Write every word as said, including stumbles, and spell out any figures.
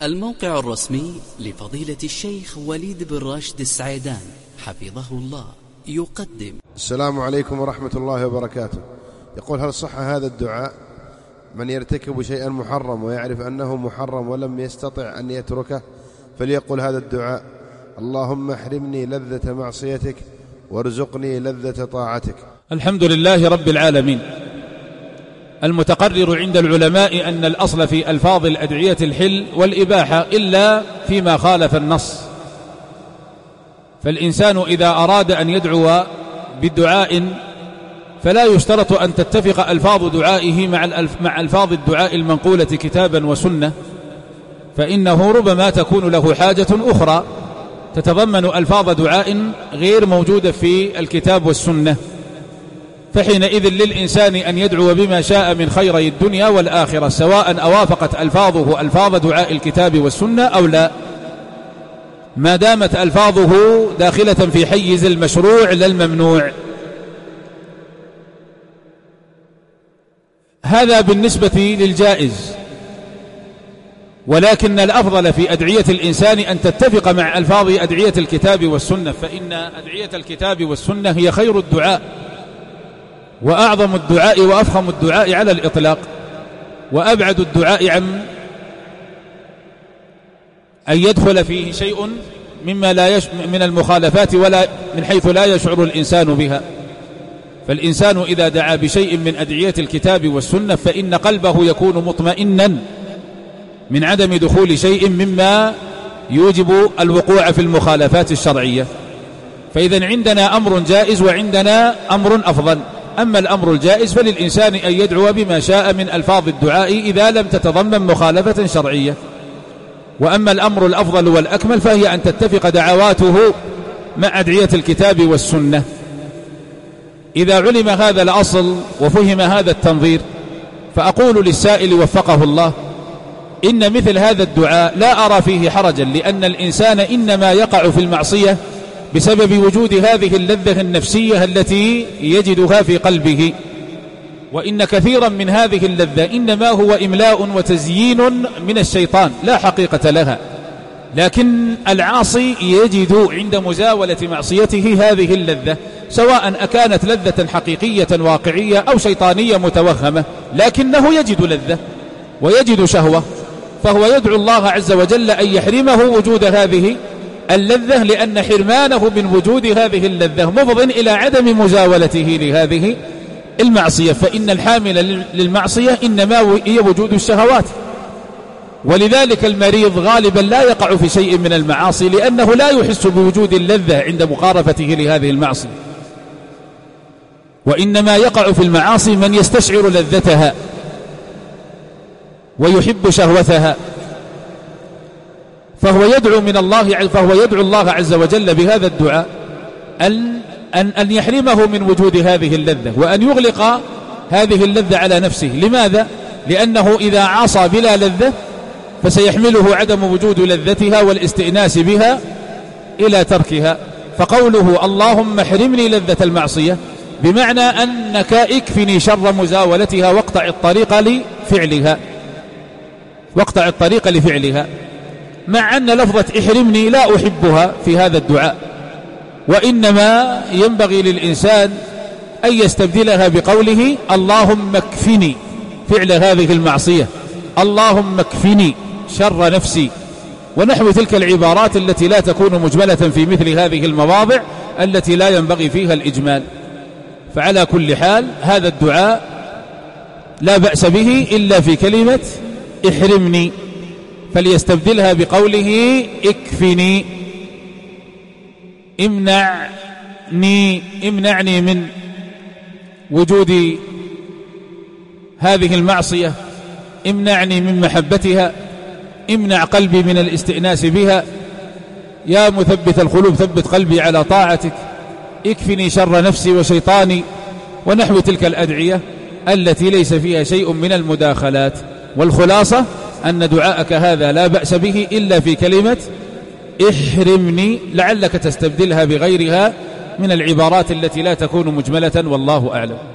الموقع الرسمي لفضيلة الشيخ وليد بن راشد السعيدان حفظه الله يقدم. السلام عليكم ورحمة الله وبركاته. يقول: هل صح هذا الدعاء من يرتكب شيئا محرم ويعرف أنه محرم ولم يستطع أن يتركه فليقل هذا الدعاء: اللهم احرمني لذة معصيتك وارزقني لذة طاعتك؟ الحمد لله رب العالمين. المتقرر عند العلماء أن الأصل في ألفاظ الأدعية الحل والإباحة إلا فيما خالف النص. فالإنسان إذا أراد أن يدعو بالدعاء فلا يشترط أن تتفق ألفاظ دعائه مع ألفاظ الدعاء المنقولة كتابا وسنة، فإنه ربما تكون له حاجة أخرى تتضمن ألفاظ دعاء غير موجودة في الكتاب والسنة، فحينئذ للإنسان أن يدعو بما شاء من خيري الدنيا والآخرة، سواء أوافقت ألفاظه ألفاظ دعاء الكتاب والسنة أو لا، ما دامت ألفاظه داخلة في حيز المشروع لا الممنوع. هذا بالنسبة للجائز، ولكن الأفضل في أدعية الإنسان أن تتفق مع ألفاظ أدعية الكتاب والسنة، فإن أدعية الكتاب والسنة هي خير الدعاء وأعظم الدعاء وأفخم الدعاء على الإطلاق، وأبعد الدعاء عن أن يدخل فيه شيء مما لا يش... من المخالفات ولا من حيث لا يشعر الإنسان بها. فالإنسان إذا دعا بشيء من أدعية الكتاب والسنة فإن قلبه يكون مطمئنا من عدم دخول شيء مما يوجب الوقوع في المخالفات الشرعية. فإذا عندنا أمر جائز وعندنا أمر أفضل. أما الأمر الجائز فللإنسان أن يدعو بما شاء من ألفاظ الدعاء إذا لم تتضمن مخالفة شرعية. وأما الأمر الأفضل والأكمل فهي أن تتفق دعواته مع أدعية الكتاب والسنة. إذا علم هذا الأصل وفهم هذا التنظير فأقول للسائل وفقه الله: إن مثل هذا الدعاء لا أرى فيه حرجا، لأن الإنسان إنما يقع في المعصية بسبب وجود هذه اللذة النفسية التي يجدها في قلبه، وإن كثيرا من هذه اللذة إنما هو إملاء وتزيين من الشيطان لا حقيقة لها. لكن العاصي يجد عند مزاولة معصيته هذه اللذة، سواء أكانت لذة حقيقية واقعية أو شيطانية متوهمة، لكنه يجد لذة ويجد شهوة، فهو يدعو الله عز وجل أن يحرمه وجود هذه اللذة، لأن حرمانه من وجود هذه اللذة مفض إلى عدم مزاولته لهذه المعصية، فإن الحامل للمعصية إنما هي وجود الشهوات. ولذلك المريض غالبا لا يقع في شيء من المعاصي لأنه لا يحس بوجود اللذة عند مقارفته لهذه المعصية، وإنما يقع في المعاصي من يستشعر لذتها ويحب شهوتها، فهو يدعو من الله فهو يدعو الله عز وجل بهذا الدعاء أن أن أن يحرمه من وجود هذه اللذة، وأن يغلق هذه اللذة على نفسه. لماذا؟ لأنه إذا عصى بلا لذة فسيحمله عدم وجود لذتها والاستئناس بها إلى تركها. فقوله اللهم احرمني لذة المعصية بمعنى أنك اكفني شر مزاولتها واقطع الطريق لفعلها واقطع الطريق لفعلها مع أن لفظة احرمني لا أحبها في هذا الدعاء، وإنما ينبغي للإنسان أن يستبدلها بقوله اللهم اكفني فعل هذه المعصية، اللهم اكفني شر نفسي، ونحو تلك العبارات التي لا تكون مجملة في مثل هذه المواضع التي لا ينبغي فيها الإجمال. فعلى كل حال هذا الدعاء لا بأس به إلا في كلمة احرمني، فليستبدلها بقوله اكفني، امنعني امنعني من وجود هذه المعصية، امنعني من محبتها، امنع قلبي من الاستئناس بها، يا مثبت القلوب ثبت قلبي على طاعتك، اكفني شر نفسي وشيطاني، ونحو تلك الأدعية التي ليس فيها شيء من المداخلات. والخلاصة أن دعاءك هذا لا بأس به إلا في كلمة احرمني، لعلك تستبدلها بغيرها من العبارات التي لا تكون مجملة، والله أعلم.